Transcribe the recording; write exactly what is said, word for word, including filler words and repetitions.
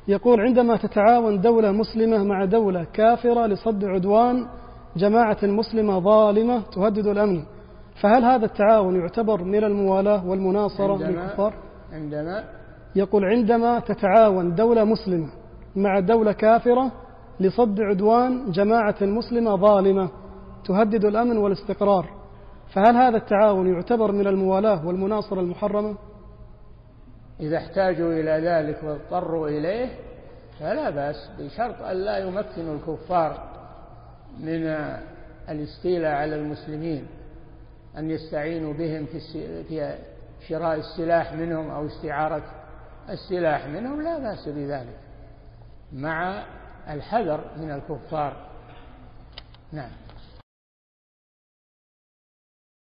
يقول: عندما تتعاون دولة مسلمة مع دولة كافرة لصد عدوان جماعة مسلمة ظالمة تهدد الأمن، فهل هذا التعاون يعتبر من الموالاة والمناصرة للكفار؟ عندما يقول: عندما تتعاون دولة مسلمة مع دولة كافرة لصد عدوان جماعة مسلمة ظالمة تهدد الأمن والاستقرار، فهل هذا التعاون يعتبر من الموالاة والمناصرة المحرمة؟ إذا احتاجوا إلى ذلك واضطروا إليه فلا بأس، بشرط أن لا يمكنوا الكفار من الاستيلاء على المسلمين، أن يستعينوا بهم في شراء السلاح منهم أو استعارة السلاح منهم، لا بأس بذلك مع الحذر من الكفار. نعم.